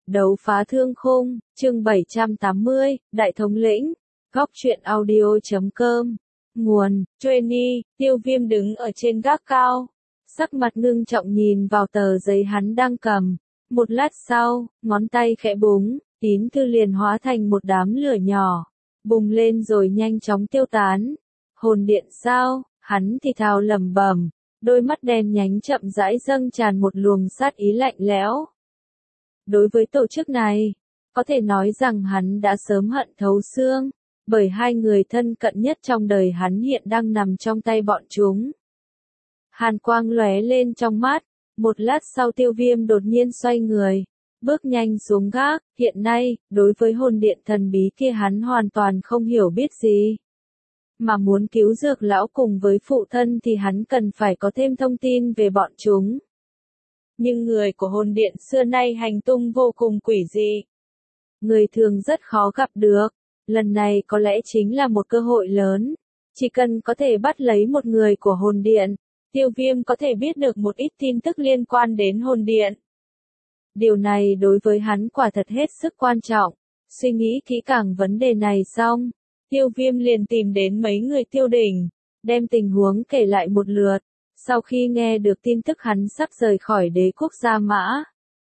Đấu phá thương khung, chương 780, Đại thống lĩnh, góc truyện audio.com. Nguồn, Trainee, Tiêu Viêm đứng ở trên gác cao. Sắc mặt ngưng trọng nhìn vào tờ giấy hắn đang cầm. Một lát sau, ngón tay khẽ búng, tín thư liền hóa thành một đám lửa nhỏ. Bùng lên rồi nhanh chóng tiêu tán. Hồn điện sao? Hắn thì thào lẩm bẩm. Đôi mắt đen nhánh chậm rãi dâng tràn một luồng sát ý lạnh lẽo. Đối với tổ chức này, có thể nói rằng hắn đã sớm hận thấu xương, bởi hai người thân cận nhất trong đời hắn hiện đang nằm trong tay bọn chúng. Hàn quang lóe lên trong mắt, một lát sau Tiêu Viêm đột nhiên xoay người, bước nhanh xuống gác. Hiện nay, đối với hồn điện thần bí kia hắn hoàn toàn không hiểu biết gì. Mà muốn cứu Dược lão cùng với phụ thân thì hắn cần phải có thêm thông tin về bọn chúng. Nhưng người của hồn điện xưa nay hành tung vô cùng quỷ dị. Người thường rất khó gặp được. Lần này có lẽ chính là một cơ hội lớn. Chỉ cần có thể bắt lấy một người của hồn điện, Tiêu Viêm có thể biết được một ít tin tức liên quan đến hồn điện. Điều này đối với hắn quả thật hết sức quan trọng. Suy nghĩ kỹ càng vấn đề này xong, Tiêu Viêm liền tìm đến mấy người Tiêu Đình, đem tình huống kể lại một lượt. Sau khi nghe được tin tức hắn sắp rời khỏi đế quốc Gia Mã,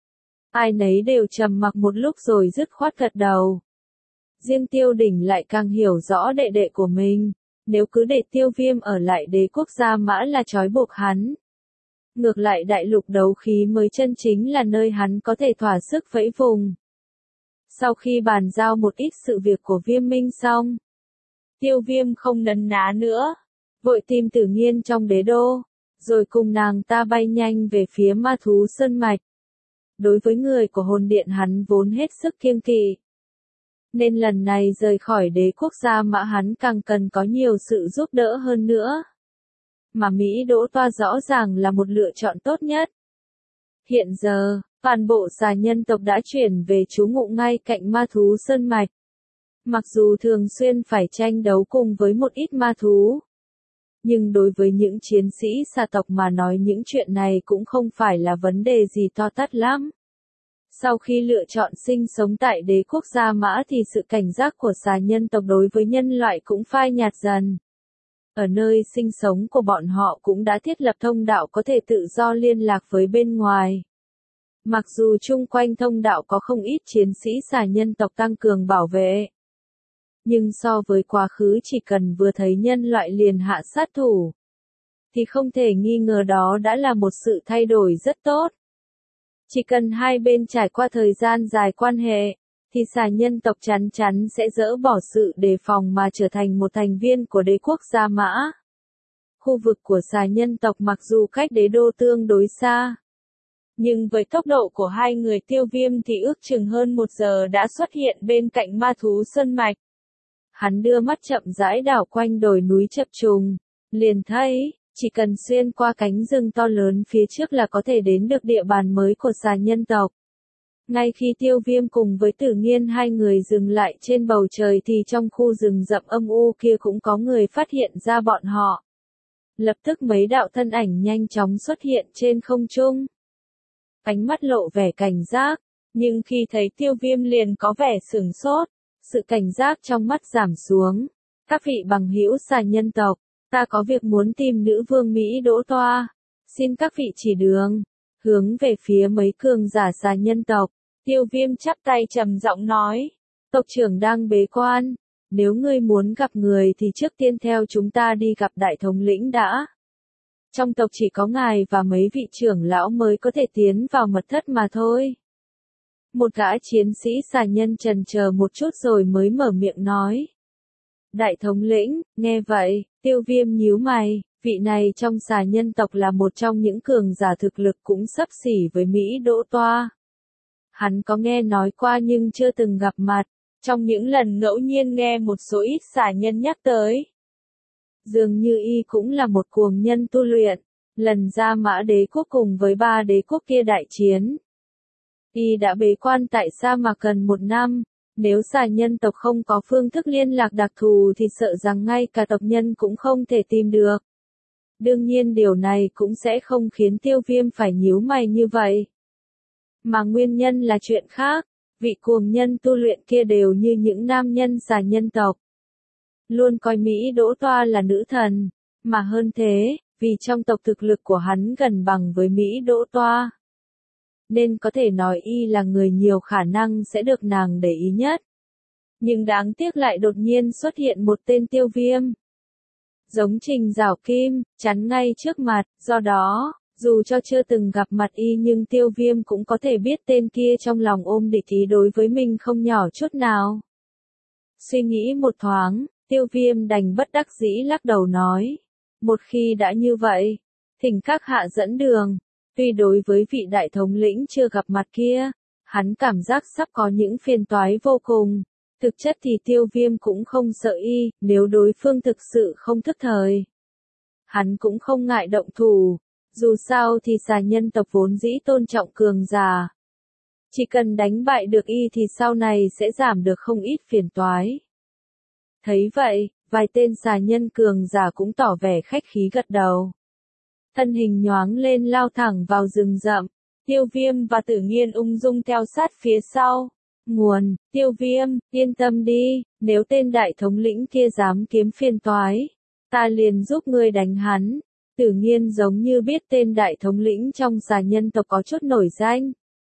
ai nấy đều trầm mặc một lúc rồi dứt khoát gật đầu. Riêng Tiêu Đình lại càng hiểu rõ đệ đệ của mình, nếu cứ để Tiêu Viêm ở lại đế quốc Gia Mã là trói buộc hắn. Ngược lại đại lục đấu khí mới chân chính là nơi hắn có thể thỏa sức vẫy vùng. Sau khi bàn giao một ít sự việc của Viêm Minh xong, Tiêu Viêm không nấn ná nữa, vội tìm Tử Nghiên trong đế đô, rồi cùng nàng ta bay nhanh về phía Ma Thú Sơn Mạch. Đối với người của hồn điện hắn vốn hết sức kiêng kỵ, nên lần này rời khỏi đế quốc Gia Mã hắn càng cần có nhiều sự giúp đỡ hơn nữa. Mà Mỹ Đỗ Toa rõ ràng là một lựa chọn tốt nhất. Hiện giờ, toàn bộ xà nhân tộc đã chuyển về trú ngụ ngay cạnh Ma Thú Sơn Mạch. Mặc dù thường xuyên phải tranh đấu cùng với một ít ma thú, nhưng đối với những chiến sĩ xà tộc mà nói những chuyện này cũng không phải là vấn đề gì to tát lắm. Sau khi lựa chọn sinh sống tại đế quốc Gia Mã thì sự cảnh giác của xà nhân tộc đối với nhân loại cũng phai nhạt dần. Ở nơi sinh sống của bọn họ cũng đã thiết lập thông đạo có thể tự do liên lạc với bên ngoài. Mặc dù chung quanh thông đạo có không ít chiến sĩ xà nhân tộc tăng cường bảo vệ, nhưng so với quá khứ chỉ cần vừa thấy nhân loại liền hạ sát thủ, thì không thể nghi ngờ đó đã là một sự thay đổi rất tốt. Chỉ cần hai bên trải qua thời gian dài quan hệ, thì xà nhân tộc chắn chắn sẽ dỡ bỏ sự đề phòng mà trở thành một thành viên của đế quốc Gia Mã. Khu vực của xà nhân tộc mặc dù cách đế đô tương đối xa, nhưng với tốc độ của hai người Tiêu Viêm thì ước chừng hơn 1 giờ đã xuất hiện bên cạnh Ma Thú Sơn Mạch. Hắn đưa mắt chậm rãi đảo quanh đồi núi chập trùng, liền thấy, chỉ cần xuyên qua cánh rừng to lớn phía trước là có thể đến được địa bàn mới của xà nhân tộc. Ngay khi Tiêu Viêm cùng với Tử Nghiên hai người dừng lại trên bầu trời thì trong khu rừng rậm âm u kia cũng có người phát hiện ra bọn họ. Lập tức mấy đạo thân ảnh nhanh chóng xuất hiện trên không trung. Ánh mắt lộ vẻ cảnh giác, nhưng khi thấy Tiêu Viêm liền có vẻ sửng sốt, sự cảnh giác trong mắt giảm xuống. Các vị bằng hữu xà nhân tộc, ta có việc muốn tìm nữ vương Mỹ Đỗ Toa, xin các vị chỉ đường. Hướng về phía mấy cường giả xà nhân tộc, Tiêu Viêm chắp tay trầm giọng nói, tộc trưởng đang bế quan, nếu ngươi muốn gặp người thì trước tiên theo chúng ta đi gặp đại thống lĩnh đã. Trong tộc chỉ có ngài và mấy vị trưởng lão mới có thể tiến vào mật thất mà thôi. Một gã chiến sĩ xà nhân chần chờ một chút rồi mới mở miệng nói. Đại thống lĩnh, nghe vậy, Tiêu Viêm nhíu mày, vị này trong xà nhân tộc là một trong những cường giả thực lực cũng xấp xỉ với Mỹ Đỗ Toa. Hắn có nghe nói qua nhưng chưa từng gặp mặt, trong những lần ngẫu nhiên nghe một số ít xà nhân nhắc tới. Dường như y cũng là một cuồng nhân tu luyện, lần Gia Mã đế quốc cùng với 3 đế quốc kia đại chiến. Y đã bế quan tại sa mạc gần 1 năm, nếu xà nhân tộc không có phương thức liên lạc đặc thù thì sợ rằng ngay cả tộc nhân cũng không thể tìm được. Đương nhiên điều này cũng sẽ không khiến Tiêu Viêm phải nhíu mày như vậy. Mà nguyên nhân là chuyện khác, vị cuồng nhân tu luyện kia đều như những nam nhân xà nhân tộc. Luôn coi Mỹ Đỗ Toa là nữ thần, mà hơn thế, vì trong tộc thực lực của hắn gần bằng với Mỹ Đỗ Toa. Nên có thể nói y là người nhiều khả năng sẽ được nàng để ý nhất. Nhưng đáng tiếc lại đột nhiên xuất hiện một tên Tiêu Viêm. Giống Trình Giảo Kim, chắn ngay trước mặt, do đó, dù cho chưa từng gặp mặt y nhưng Tiêu Viêm cũng có thể biết tên kia trong lòng ôm địch ý đối với mình không nhỏ chút nào. Suy nghĩ một thoáng, Tiêu Viêm đành bất đắc dĩ lắc đầu nói. Một khi đã như vậy, thỉnh các hạ dẫn đường. Tuy đối với vị đại thống lĩnh chưa gặp mặt kia, hắn cảm giác sắp có những phiền toái vô cùng. Thực chất thì Tiêu Viêm cũng không sợ y, nếu đối phương thực sự không thức thời. Hắn cũng không ngại động thủ, dù sao thì xà nhân tộc vốn dĩ tôn trọng cường giả. Chỉ cần đánh bại được y thì sau này sẽ giảm được không ít phiền toái. Thấy vậy, vài tên xà nhân cường giả cũng tỏ vẻ khách khí gật đầu. Thân hình nhoáng lên lao thẳng vào rừng rậm, Tiêu Viêm và Tử Nghiên ung dung theo sát phía sau. Nguồn, Tiêu Viêm, yên tâm đi, nếu tên đại thống lĩnh kia dám kiếm phiền toái, ta liền giúp ngươi đánh hắn. Tử Nghiên giống như biết tên đại thống lĩnh trong xà nhân tộc có chút nổi danh.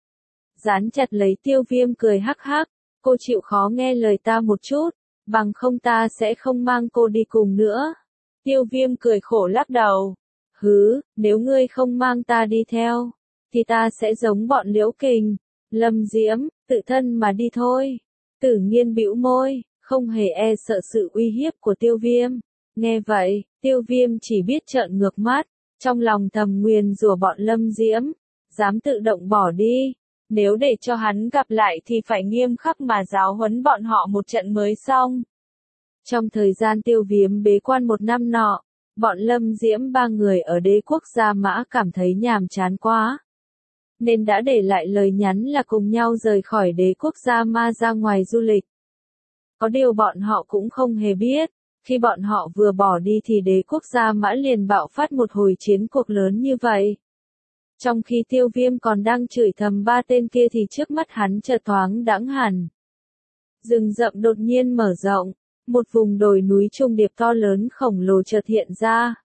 Dán chặt lấy Tiêu Viêm cười hắc hắc, cô chịu khó nghe lời ta một chút, bằng không ta sẽ không mang cô đi cùng nữa. Tiêu Viêm cười khổ lắc đầu. Hứ, nếu ngươi không mang ta đi theo, thì ta sẽ giống bọn Liễu Kình, Lâm Diễm, tự thân mà đi thôi. Tử Nghiên bĩu môi, không hề e sợ sự uy hiếp của Tiêu Viêm. Nghe vậy, Tiêu Viêm chỉ biết trợn ngược mắt, trong lòng thầm nguyền rủa bọn Lâm Diễm, dám tự động bỏ đi. Nếu để cho hắn gặp lại thì phải nghiêm khắc mà giáo huấn bọn họ một trận mới xong. Trong thời gian Tiêu Viêm bế quan một năm nọ, bọn Lâm Diễm ba người ở đế quốc Gia Mã cảm thấy nhàm chán quá. Nên đã để lại lời nhắn là cùng nhau rời khỏi đế quốc Gia Ma ra ngoài du lịch. Có điều bọn họ cũng không hề biết, khi bọn họ vừa bỏ đi thì đế quốc Gia Mã liền bạo phát một hồi chiến cuộc lớn như vậy. Trong khi Tiêu Viêm còn đang chửi thầm ba tên kia thì trước mắt hắn chợt thoáng đãng hẳn. Rừng rậm đột nhiên mở rộng, một vùng đồi núi trùng điệp to lớn khổng lồ chợt hiện ra.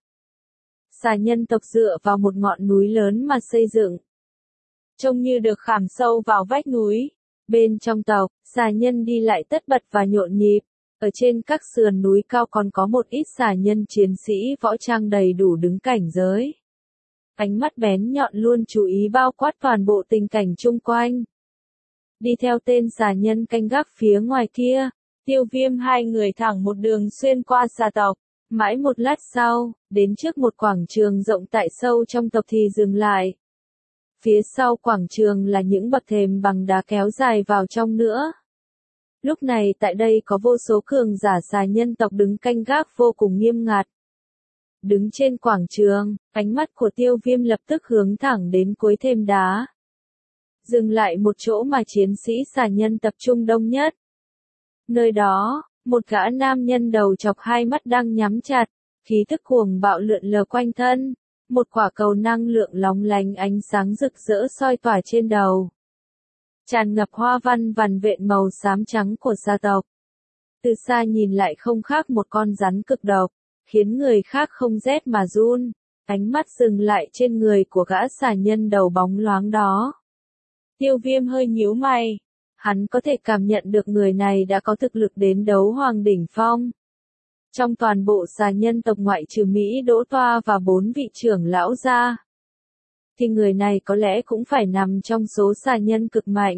Xà nhân tộc dựa vào một ngọn núi lớn mà xây dựng. Trông như được khảm sâu vào vách núi. Bên trong tộc, xà nhân đi lại tất bật và nhộn nhịp. Ở trên các sườn núi cao còn có một ít xà nhân chiến sĩ võ trang đầy đủ đứng cảnh giới. Ánh mắt bén nhọn luôn chú ý bao quát toàn bộ tình cảnh chung quanh. Đi theo tên xà nhân canh gác phía ngoài kia, Tiêu Viêm hai người thẳng một đường xuyên qua xà tộc. Mãi một lát sau, đến trước một quảng trường rộng tại sâu trong tộc thì dừng lại. Phía sau quảng trường là những bậc thềm bằng đá kéo dài vào trong nữa. Lúc này tại đây có vô số cường giả xà nhân tộc đứng canh gác vô cùng nghiêm ngặt. Đứng trên quảng trường, ánh mắt của Tiêu Viêm lập tức hướng thẳng đến cuối thềm đá. Dừng lại một chỗ mà chiến sĩ xà nhân tập trung đông nhất. Nơi đó, một gã nam nhân đầu chọc hai mắt đang nhắm chặt, khí tức cuồng bạo lượn lờ quanh thân. Một quả cầu năng lượng lóng lánh ánh sáng rực rỡ soi tỏa trên đầu. Tràn ngập hoa văn vằn vện màu xám trắng của sa tộc. Từ xa nhìn lại không khác một con rắn cực độc, khiến người khác không rét mà run. Ánh mắt dừng lại trên người của gã xà nhân đầu bóng loáng đó. Tiêu Viêm hơi nhíu mày. Hắn có thể cảm nhận được người này đã có thực lực đến đấu hoàng đỉnh phong. Trong toàn bộ xà nhân tộc ngoại trừ Mỹ Đỗ Toa và 4 vị trưởng lão ra, thì người này có lẽ cũng phải nằm trong số xà nhân cực mạnh.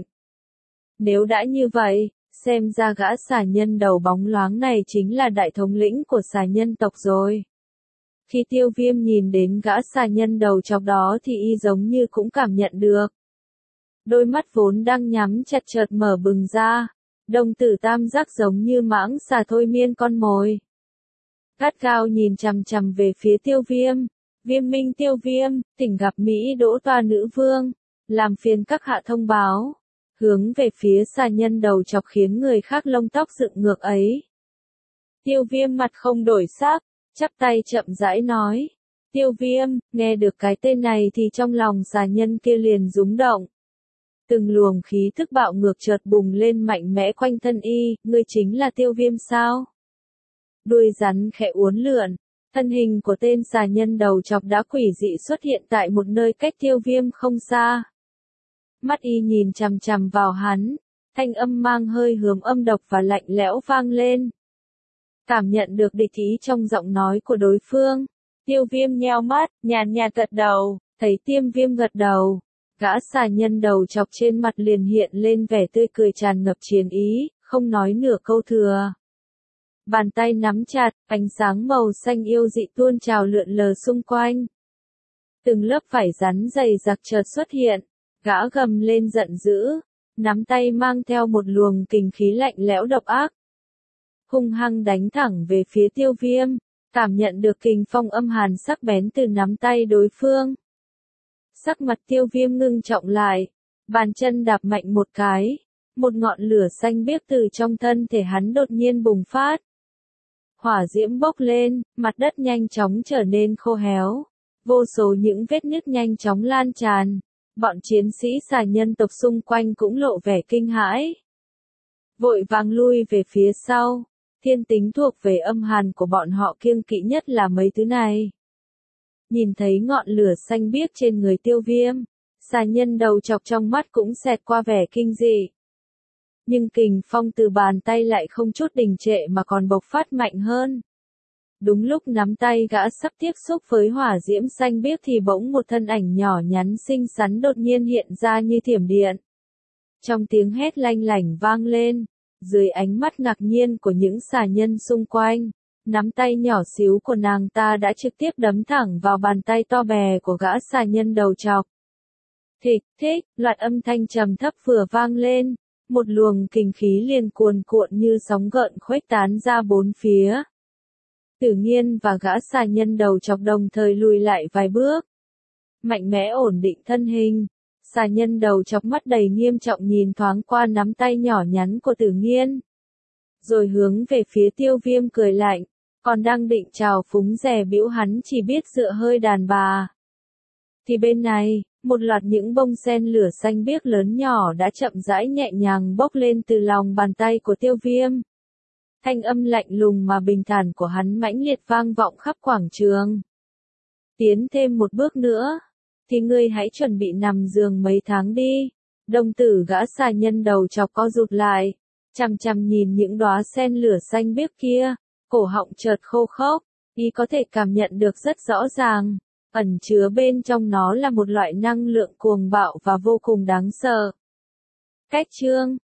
Nếu đã như vậy, xem ra gã xà nhân đầu bóng loáng này chính là đại thống lĩnh của xà nhân tộc rồi. Khi Tiêu Viêm nhìn đến gã xà nhân đầu chọc đó thì y giống như cũng cảm nhận được. Đôi mắt vốn đang nhắm chặt chợt mở bừng ra, đồng tử tam giác giống như mãng xà thôi miên con mồi. Gắt gao nhìn chằm chằm về phía Tiêu Viêm. Viêm minh Tiêu Viêm, thỉnh gặp Mỹ Đỗ Toa nữ vương, làm phiền các hạ thông báo. Hướng về phía xà nhân đầu chọc khiến người khác lông tóc dựng ngược ấy. Tiêu Viêm mặt không đổi sắc, chắp tay chậm rãi nói. Tiêu Viêm, nghe được cái tên này thì trong lòng xà nhân kia liền rúng động. Từng luồng khí tức bạo ngược chợt bùng lên mạnh mẽ quanh thân y, ngươi chính là Tiêu Viêm sao? Đuôi rắn khẽ uốn lượn, thân hình của tên xà nhân đầu chọc đã quỷ dị xuất hiện tại một nơi cách Tiêu Viêm không xa. Mắt y nhìn chằm chằm vào hắn, thanh âm mang hơi hướng âm độc và lạnh lẽo vang lên. Cảm nhận được địch ý trong giọng nói của đối phương, Tiêu Viêm nheo mắt, nhàn nhạt gật đầu, thấy Tiêu Viêm gật đầu, gã xà nhân đầu chọc trên mặt liền hiện lên vẻ tươi cười tràn ngập chiến ý, không nói nửa câu thừa. Bàn tay nắm chặt, ánh sáng màu xanh yêu dị tuôn trào lượn lờ xung quanh. Từng lớp vải rắn dày đặc chợt xuất hiện, gã gầm lên giận dữ, nắm tay mang theo một luồng kình khí lạnh lẽo độc ác. Hung hăng đánh thẳng về phía Tiêu Viêm, cảm nhận được kình phong âm hàn sắc bén từ nắm tay đối phương. Sắc mặt Tiêu Viêm ngưng trọng lại, bàn chân đạp mạnh một cái, một ngọn lửa xanh biếc từ trong thân thể hắn đột nhiên bùng phát. Hỏa diễm bốc lên, mặt đất nhanh chóng trở nên khô héo, vô số những vết nứt nhanh chóng lan tràn, bọn chiến sĩ xà nhân tộc xung quanh cũng lộ vẻ kinh hãi. Vội vàng lui về phía sau, thiên tính thuộc về âm hàn của bọn họ kiêng kỵ nhất là mấy thứ này. Nhìn thấy ngọn lửa xanh biếc trên người Tiêu Viêm, xà nhân đầu chọc trong mắt cũng xẹt qua vẻ kinh dị. Nhưng kình phong từ bàn tay lại không chút đình trệ mà còn bộc phát mạnh hơn. Đúng lúc nắm tay gã sắp tiếp xúc với hỏa diễm xanh biếc thì bỗng một thân ảnh nhỏ nhắn xinh xắn đột nhiên hiện ra như thiểm điện. Trong tiếng hét lanh lảnh vang lên, dưới ánh mắt ngạc nhiên của những xà nhân xung quanh, nắm tay nhỏ xíu của nàng ta đã trực tiếp đấm thẳng vào bàn tay to bè của gã xà nhân đầu trọc. Thịch thịch, loạt âm thanh trầm thấp vừa vang lên, một luồng kình khí liền cuồn cuộn như sóng gợn khuếch tán ra bốn phía. Tử Nghiên và gã xà nhân đầu chọc đồng thời lùi lại vài bước. Mạnh mẽ ổn định thân hình, xà nhân đầu chọc mắt đầy nghiêm trọng nhìn thoáng qua nắm tay nhỏ nhắn của Tử Nghiên. Rồi hướng về phía Tiêu Viêm cười lạnh, còn đang định trào phúng dè bĩu hắn chỉ biết dựa hơi đàn bà. Thì bên này, một loạt những bông sen lửa xanh biếc lớn nhỏ đã chậm rãi nhẹ nhàng bốc lên từ lòng bàn tay của Tiêu Viêm. Thanh âm lạnh lùng mà bình thản của hắn mãnh liệt vang vọng khắp quảng trường. Tiến thêm một bước nữa, thì ngươi hãy chuẩn bị nằm giường mấy tháng đi. Đồng tử gã xà nhân đầu chọc co rụt lại, chằm chằm nhìn những đóa sen lửa xanh biếc kia, cổ họng chợt khô khốc, y có thể cảm nhận được rất rõ ràng, ẩn chứa bên trong nó là một loại năng lượng cuồng bạo và vô cùng đáng sợ. Cách chương